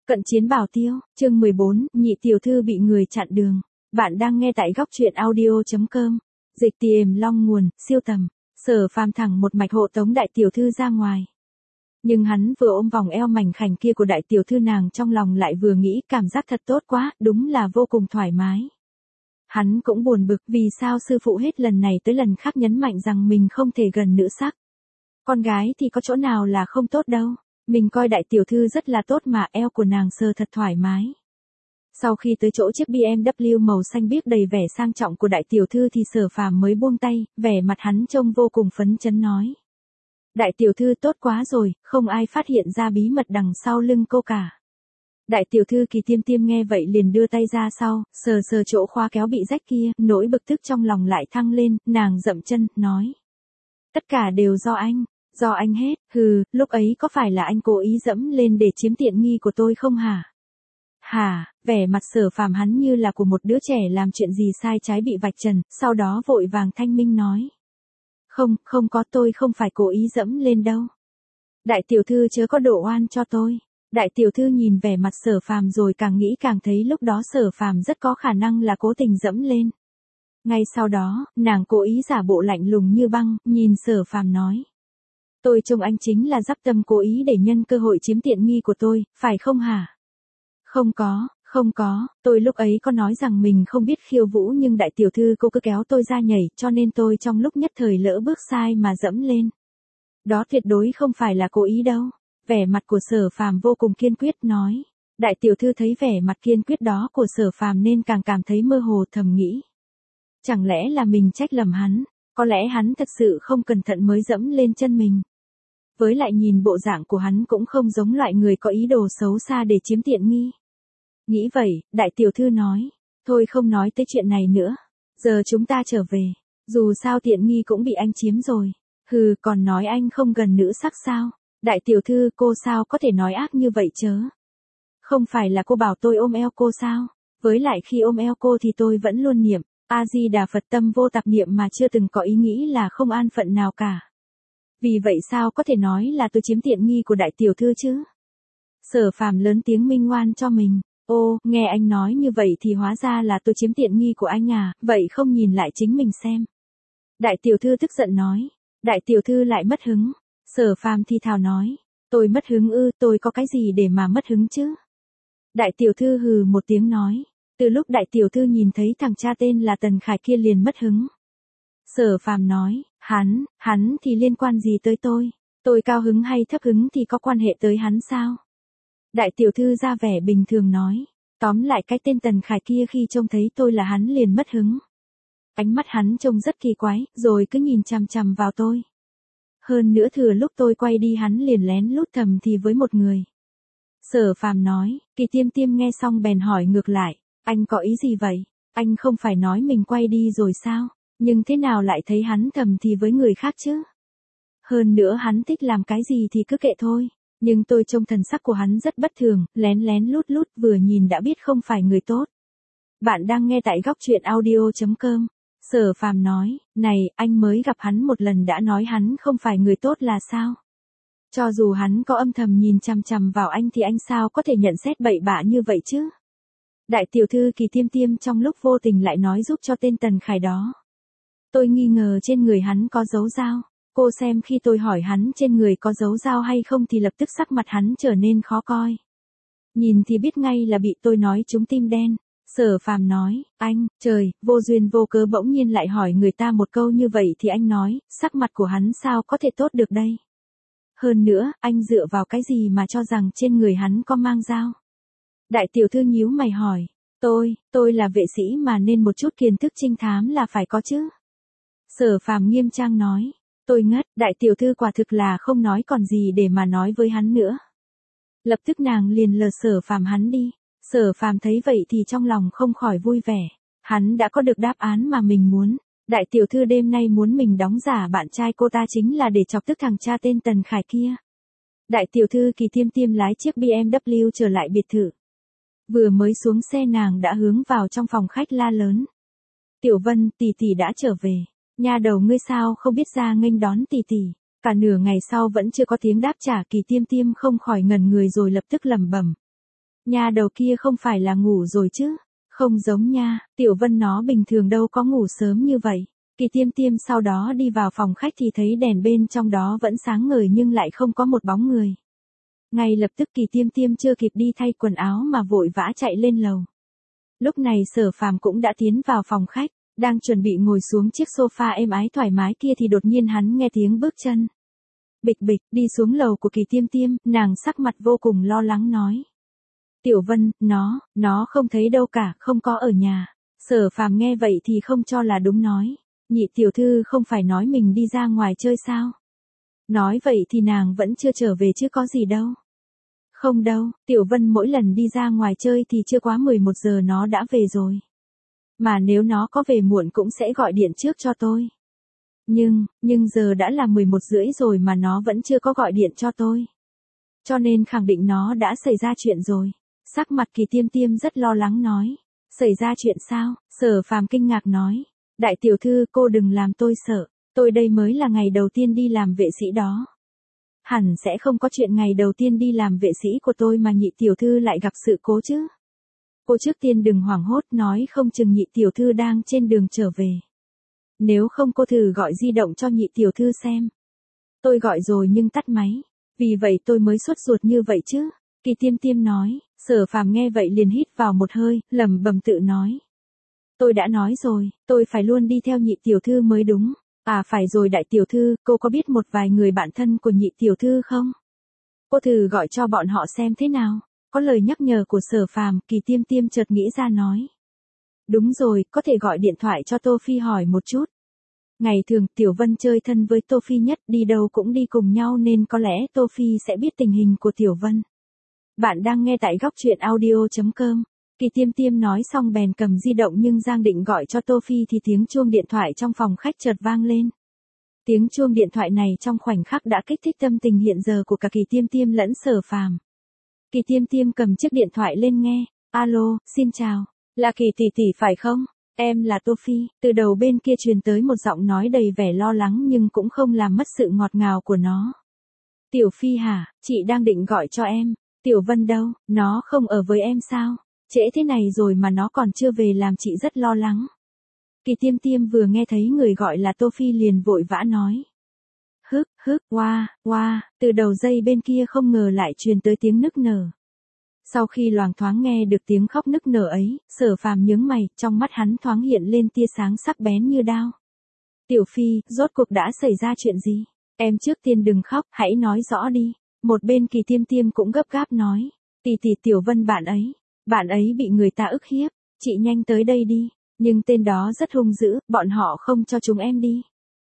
Cận chiến bảo tiêu, chương 14, nhị tiểu thư bị người chặn đường. Bạn đang nghe tại góc truyện audio.com. Dịch tiềm long nguồn, siêu tầm. Sở Phàm thẳng một mạch hộ tống đại tiểu thư ra ngoài. Nhưng hắn vừa ôm vòng eo mảnh khảnh kia của đại tiểu thư, nàng trong lòng lại vừa nghĩ cảm giác thật tốt quá, đúng là vô cùng thoải mái. Hắn cũng buồn bực vì sao sư phụ hết lần này tới lần khác nhấn mạnh rằng mình không thể gần nữ sắc. Con gái thì có chỗ nào là không tốt đâu. Mình coi đại tiểu thư rất là tốt mà, eo của nàng sờ thật thoải mái. Sau khi tới chỗ chiếc BMW màu xanh biếc đầy vẻ sang trọng của đại tiểu thư thì Sở Phàm mới buông tay, vẻ mặt hắn trông vô cùng phấn chấn nói. Đại tiểu thư tốt quá rồi, không ai phát hiện ra bí mật đằng sau lưng cô cả. Đại tiểu thư Kỳ Tiêm Tiêm nghe vậy liền đưa tay ra sau, sờ sờ chỗ khóa kéo bị rách kia, nỗi bực tức trong lòng lại thăng lên, nàng dậm chân, nói. Tất cả đều do anh hết, lúc ấy có phải là anh cố ý dẫm lên để chiếm tiện nghi của tôi không hả? Hả, vẻ mặt Sở Phàm hắn như là của một đứa trẻ làm chuyện gì sai trái bị vạch trần, sau đó vội vàng thanh minh nói. Không có, tôi không phải cố ý dẫm lên đâu. Đại tiểu thư chớ có đổ oan cho tôi. Đại tiểu thư nhìn vẻ mặt Sở Phàm rồi càng nghĩ càng thấy lúc đó Sở Phàm rất có khả năng là cố tình dẫm lên. Ngay sau đó, nàng cố ý giả bộ lạnh lùng như băng, nhìn Sở Phàm nói. Tôi trông anh chính là dắp tâm cố ý để nhân cơ hội chiếm tiện nghi của tôi, phải không hả? Không có, tôi lúc ấy có nói rằng mình không biết khiêu vũ nhưng đại tiểu thư cô cứ kéo tôi ra nhảy cho nên tôi trong lúc nhất thời lỡ bước sai mà dẫm lên. Đó tuyệt đối không phải là cố ý đâu. Vẻ mặt của Sở Phàm vô cùng kiên quyết nói. Đại tiểu thư thấy vẻ mặt kiên quyết đó của Sở Phàm nên càng cảm thấy mơ hồ, thầm nghĩ. Chẳng lẽ là mình trách lầm hắn, có lẽ hắn thật sự không cẩn thận mới dẫm lên chân mình. Với lại nhìn bộ dạng của hắn cũng không giống loại người có ý đồ xấu xa để chiếm tiện nghi. Nghĩ vậy, đại tiểu thư nói, thôi không nói tới chuyện này nữa, giờ chúng ta trở về, dù sao tiện nghi cũng bị anh chiếm rồi. Còn nói anh không gần nữ sắc sao? Đại tiểu thư, cô sao có thể nói ác như vậy chớ? Không phải là cô bảo tôi ôm eo cô sao? Với lại khi ôm eo cô thì tôi vẫn luôn niệm A-di-đà Phật, tâm vô tạp niệm mà chưa từng có ý nghĩ là không an phận nào cả. Vì vậy sao có thể nói là tôi chiếm tiện nghi của đại tiểu thư chứ? Sở Phàm lớn tiếng minh oan cho mình. Ô, nghe anh nói như vậy thì hóa ra là tôi chiếm tiện nghi của anh à, vậy không nhìn lại chính mình xem. Đại tiểu thư tức giận nói. Đại tiểu thư lại mất hứng. Sở Phàm thi thào nói. Tôi mất hứng ư, tôi có cái gì để mà mất hứng chứ? Đại tiểu thư hừ một tiếng nói. Từ lúc đại tiểu thư nhìn thấy thằng cha tên là Tần Khải kia liền mất hứng. Sở Phàm nói, hắn thì liên quan gì tới tôi? Tôi cao hứng hay thấp hứng thì có quan hệ tới hắn sao? Đại tiểu thư ra vẻ bình thường nói, tóm lại cái tên Tần Khải kia khi trông thấy tôi là hắn liền mất hứng. Ánh mắt hắn trông rất kỳ quái, rồi cứ nhìn chằm chằm vào tôi. Hơn nữa thừa lúc tôi quay đi hắn liền lén lút thầm thì với một người. Sở Phàm nói, Kỳ Tiêm Tiêm nghe xong bèn hỏi ngược lại, anh có ý gì vậy? Anh không phải nói mình quay đi rồi sao? Nhưng thế nào lại thấy hắn thầm thì với người khác chứ? Hơn nữa hắn thích làm cái gì thì cứ kệ thôi. Nhưng tôi trông thần sắc của hắn rất bất thường, lén lén lút lút vừa nhìn đã biết không phải người tốt. Bạn đang nghe tại góc truyện audio.com. Sở Phàm nói, này, anh mới gặp hắn một lần đã nói hắn không phải người tốt là sao? Cho dù hắn có âm thầm nhìn chằm chằm vào anh thì anh sao có thể nhận xét bậy bạ như vậy chứ? Đại tiểu thư Kỳ Tiêm Tiêm trong lúc vô tình lại nói giúp cho tên Tần Khải đó. Tôi nghi ngờ trên người hắn có dấu dao. Cô xem khi tôi hỏi hắn trên người có dấu dao hay không thì lập tức sắc mặt hắn trở nên khó coi. Nhìn thì biết ngay là bị tôi nói trúng tim đen. Sở Phàm nói, anh, trời, vô duyên vô cớ bỗng nhiên lại hỏi người ta một câu như vậy thì anh nói, sắc mặt của hắn sao có thể tốt được đây? Hơn nữa, anh dựa vào cái gì mà cho rằng trên người hắn có mang dao? Đại tiểu thư nhíu mày hỏi, tôi là vệ sĩ mà nên một chút kiến thức trinh thám là phải có chứ? Sở Phàm nghiêm trang nói. Tôi ngất, đại tiểu thư quả thực là không nói còn gì để mà nói với hắn nữa. Lập tức nàng liền lờ Sở Phàm hắn đi. Sở Phàm thấy vậy thì trong lòng không khỏi vui vẻ. Hắn đã có được đáp án mà mình muốn. Đại tiểu thư đêm nay muốn mình đóng giả bạn trai cô ta chính là để chọc tức thằng cha tên Tần Khải kia. Đại tiểu thư Kỳ Tiêm Tiêm lái chiếc BMW trở lại biệt thự. Vừa mới xuống xe nàng đã hướng vào trong phòng khách la lớn. Tiểu Vân, tỷ tỷ đã trở về. Nha đầu ngươi sao không biết ra nghênh đón tỷ tỷ? Cả nửa ngày sau vẫn chưa có tiếng đáp trả. Kỳ Tiêm Tiêm không khỏi ngẩn người rồi lập tức lẩm bẩm. Nha đầu kia không phải là ngủ rồi chứ? Không giống nha, Tiểu Vân nó bình thường đâu có ngủ sớm như vậy. Kỳ Tiêm Tiêm sau đó đi vào phòng khách thì thấy đèn bên trong đó vẫn sáng ngời nhưng lại không có một bóng người. Ngay lập tức Kỳ Tiêm Tiêm chưa kịp đi thay quần áo mà vội vã chạy lên lầu. Lúc này Sở Phàm cũng đã tiến vào phòng khách, đang chuẩn bị ngồi xuống chiếc sofa êm ái thoải mái kia thì đột nhiên hắn nghe tiếng bước chân. Bịch bịch, đi xuống lầu của Kỳ Tiêm Tiêm, nàng sắc mặt vô cùng lo lắng nói. Tiểu Vân, nó không thấy đâu cả, không có ở nhà. Sở Phàm nghe vậy thì không cho là đúng nói. Nhị tiểu thư không phải nói mình đi ra ngoài chơi sao? Nói vậy thì nàng vẫn chưa trở về chứ có gì đâu. Không đâu, Tiểu Vân mỗi lần đi ra ngoài chơi thì chưa quá 11 giờ nó đã về rồi. Mà nếu nó có về muộn cũng sẽ gọi điện trước cho tôi. Nhưng giờ đã là 11:30 rồi mà nó vẫn chưa có gọi điện cho tôi. Cho nên khẳng định nó đã xảy ra chuyện rồi. Sắc mặt Kỳ Tiêm Tiêm rất lo lắng nói. Xảy ra chuyện sao? Sở Phàm kinh ngạc nói. Đại tiểu thư cô đừng làm tôi sợ. Tôi đây mới là ngày đầu tiên đi làm vệ sĩ đó. Hẳn sẽ không có chuyện ngày đầu tiên đi làm vệ sĩ của tôi mà nhị tiểu thư lại gặp sự cố chứ. Cô trước tiên đừng hoảng hốt, nói không chừng nhị tiểu thư đang trên đường trở về. Nếu không cô thử gọi di động cho nhị tiểu thư xem. Tôi gọi rồi nhưng tắt máy. Vì vậy tôi mới sốt ruột như vậy chứ. Kỳ Tiêm Tiêm nói. Sở Phàm nghe vậy liền hít vào một hơi, lẩm bẩm tự nói. Tôi đã nói rồi, tôi phải luôn đi theo nhị tiểu thư mới đúng. À phải rồi đại tiểu thư, cô có biết một vài người bạn thân của nhị tiểu thư không? Cô thử gọi cho bọn họ xem thế nào. Có lời nhắc nhở của Sở Phàm, Kỳ Tiêm Tiêm chợt nghĩ ra nói. Đúng rồi, có thể gọi điện thoại cho Tô Phi hỏi một chút. Ngày thường Tiểu Vân chơi thân với Tô Phi nhất, đi đâu cũng đi cùng nhau nên có lẽ Tô Phi sẽ biết tình hình của Tiểu Vân. Bạn đang nghe tại góc truyện audio.com. Kỳ Tiêm Tiêm nói xong bèn cầm di động nhưng Giang định gọi cho Tô Phi thì tiếng chuông điện thoại trong phòng khách chợt vang lên. Tiếng chuông điện thoại này trong khoảnh khắc đã kích thích tâm tình hiện giờ của cả Kỳ Tiêm Tiêm lẫn Sở Phàm. Kỳ Tiêm Tiêm cầm chiếc điện thoại lên nghe. Alo, xin chào. Là Kỳ tỷ tỷ phải không? Em là Tô Phi. Từ đầu bên kia truyền tới một giọng nói đầy vẻ lo lắng nhưng cũng không làm mất sự ngọt ngào của nó. Tiểu Phi hả, chị đang định gọi cho em. Tiểu Vân đâu, nó không ở với em sao? Trễ thế này rồi mà nó còn chưa về làm chị rất lo lắng. Kỳ Tiêm Tiêm vừa nghe thấy người gọi là Tô Phi liền vội vã nói. Oa, từ đầu dây bên kia không ngờ lại truyền tới tiếng nức nở. Sau khi loáng thoáng nghe được tiếng khóc nức nở ấy, Sở Phàm nhướng mày, trong mắt hắn thoáng hiện lên tia sáng sắc bén như đao. Tiểu Phi, rốt cuộc đã xảy ra chuyện gì? Em trước tiên đừng khóc, hãy nói rõ đi. Một bên Kỳ Tiêm Tiêm cũng gấp gáp nói. Tỷ Tiểu Vân bạn ấy bị người ta ức hiếp, chị nhanh tới đây đi. Nhưng tên đó rất hung dữ, bọn họ không cho chúng em đi.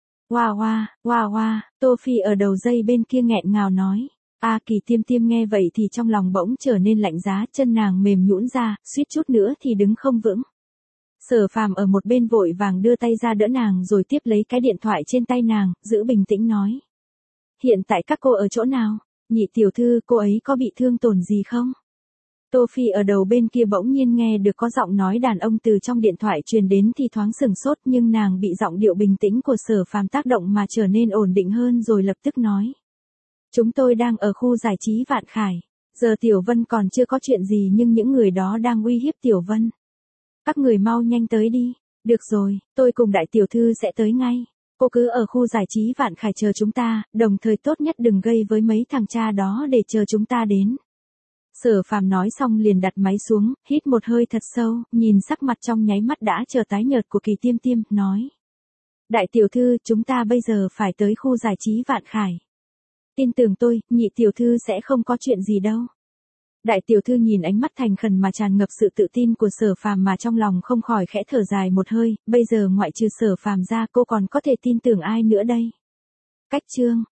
Oa, Tô Phi ở đầu dây bên kia nghẹn ngào nói. Kỳ Tiêm Tiêm nghe vậy thì trong lòng bỗng trở nên lạnh giá, chân nàng mềm nhũn ra, suýt chút nữa thì đứng không vững. Sở Phàm ở một bên vội vàng đưa tay ra đỡ nàng rồi tiếp lấy cái điện thoại trên tay nàng, giữ bình tĩnh nói. Hiện tại các cô ở chỗ nào? Nhị tiểu thư, cô ấy có bị thương tổn gì không? Tô Phi ở đầu bên kia bỗng nhiên nghe được có giọng nói đàn ông từ trong điện thoại truyền đến thì thoáng sửng sốt nhưng nàng bị giọng điệu bình tĩnh của Sở Phàm tác động mà trở nên ổn định hơn rồi lập tức nói. Chúng tôi đang ở khu giải trí Vạn Khải. Giờ Tiểu Vân còn chưa có chuyện gì nhưng những người đó đang uy hiếp Tiểu Vân. Các người mau nhanh tới đi. Được rồi, tôi cùng đại tiểu thư sẽ tới ngay. Cô cứ ở khu giải trí Vạn Khải chờ chúng ta, đồng thời tốt nhất đừng gây với mấy thằng cha đó để chờ chúng ta đến. Sở Phàm nói xong liền đặt máy xuống, hít một hơi thật sâu, nhìn sắc mặt trong nháy mắt đã trở tái nhợt của Kỳ Tiêm Tiêm, nói. Đại tiểu thư, chúng ta bây giờ phải tới khu giải trí Vạn Khải. Tin tưởng tôi, nhị tiểu thư sẽ không có chuyện gì đâu. Đại tiểu thư nhìn ánh mắt thành khẩn mà tràn ngập sự tự tin của Sở Phàm mà trong lòng không khỏi khẽ thở dài một hơi, bây giờ ngoại trừ Sở Phàm ra cô còn có thể tin tưởng ai nữa đây. Cách chương